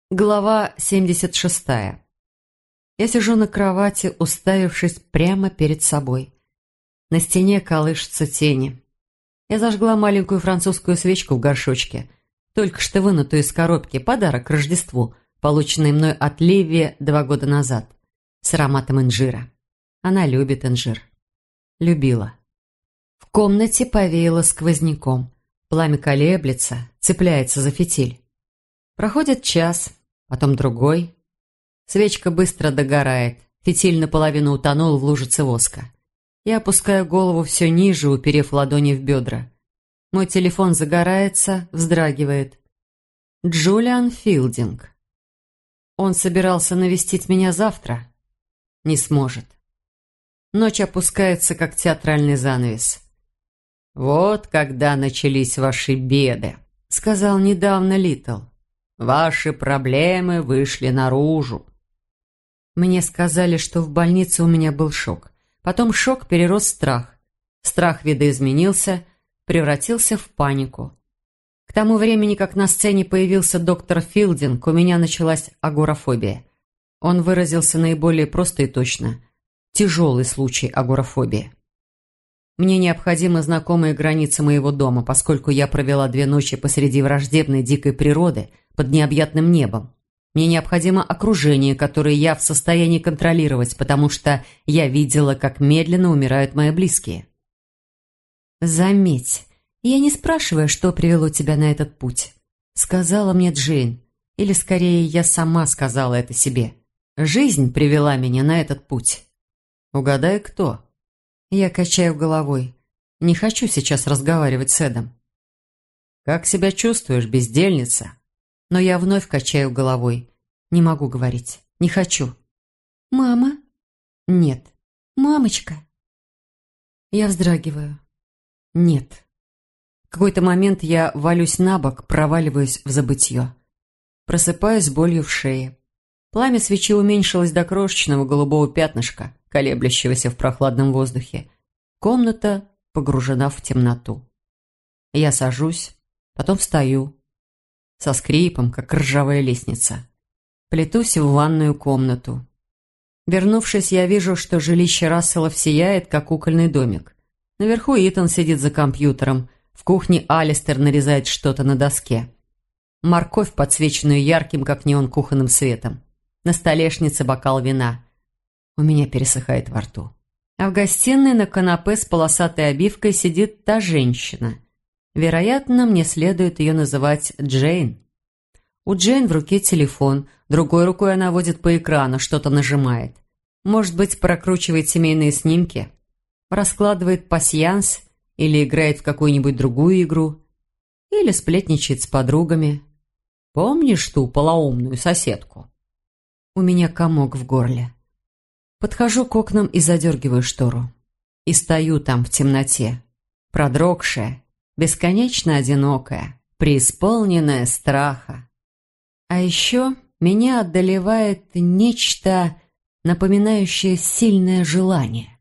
Глава 76. Я сижу на кровати, уставившись прямо перед собой. На стене колышутся тени. Я зажгла маленькую французскую свечку в горшочке, только что вынутую из коробки, подарок к Рождеству, полученный мной от Ливи 2 года назад, с ароматом инжира. Она любит инжир. Любила. В комнате повеяло сквозняком. Пламя колеблется, цепляется за фитиль. Проходит час, потом другой. Свечка быстро догорает. Фитиль наполовину утонул в лужице воска. Я опускаю голову все ниже, уперев ладони в бедра. Мой телефон загорается, вздрагивает. Джулиан Филдинг. Он собирался навестить меня завтра. Не сможет. Ночь опускается, как театральный занавес. «Вот когда начались ваши беды», — сказал недавно Литл. «Ваши проблемы вышли наружу». Мне сказали, что в больнице у меня был шок. Потом шок перерос в страх. Страх видоизменился, превратился в панику. К тому времени, как на сцене появился доктор Филдинг, у меня началась агорафобия. Он выразился наиболее просто и точно. Тяжелый случай агорафобии. Мне необходимы знакомые границы моего дома, поскольку я провела 2 ночи посреди враждебной дикой природы под необъятным небом. Мне необходимо окружение, которое я в состоянии контролировать, потому что я видела, как медленно умирают мои близкие. «Заметь, я не спрашиваю, что привело тебя на этот путь», — сказала мне Джейн. Или, скорее, я сама сказала это себе. Жизнь привела меня на этот путь. Угадай, кто? Я качаю головой. Не хочу сейчас разговаривать с Эдом. «Как себя чувствуешь, бездельница?» Но я вновь качаю головой. Не могу говорить. Не хочу. «Мама?» «Нет». «Мамочка?» Я вздрагиваю. «Нет». В какой-то момент я валюсь на бок, проваливаюсь в забытье. Просыпаюсь с болью в шее. Пламя свечи уменьшилось до крошечного голубого пятнышка, колеблющегося в прохладном воздухе. Комната погружена в темноту. Я сажусь, потом встаю. Со скрипом, как ржавая лестница. Плетусь в ванную комнату. Вернувшись, я вижу, что жилище Расселов сияет, как кукольный домик. Наверху Итан сидит за компьютером. В кухне Алистер нарезает что-то на доске. Морковь, подсвеченную ярким, как неон, кухонным светом. На столешнице бокал вина. У меня пересыхает во рту. А в гостиной на канапе с полосатой обивкой сидит та женщина. Вероятно, мне следует ее называть Джейн. У Джейн в руке телефон, другой рукой она водит по экрану, что-то нажимает. Может быть, прокручивает семейные снимки, раскладывает пасьянс или играет в какую-нибудь другую игру, или сплетничает с подругами. Помнишь ту полоумную соседку? У меня комок в горле. Подхожу к окнам и задергиваю штору. И стою там в темноте, продрогшая, бесконечно одинокая, преисполненная страха. А еще меня одолевает нечто, напоминающее сильное желание.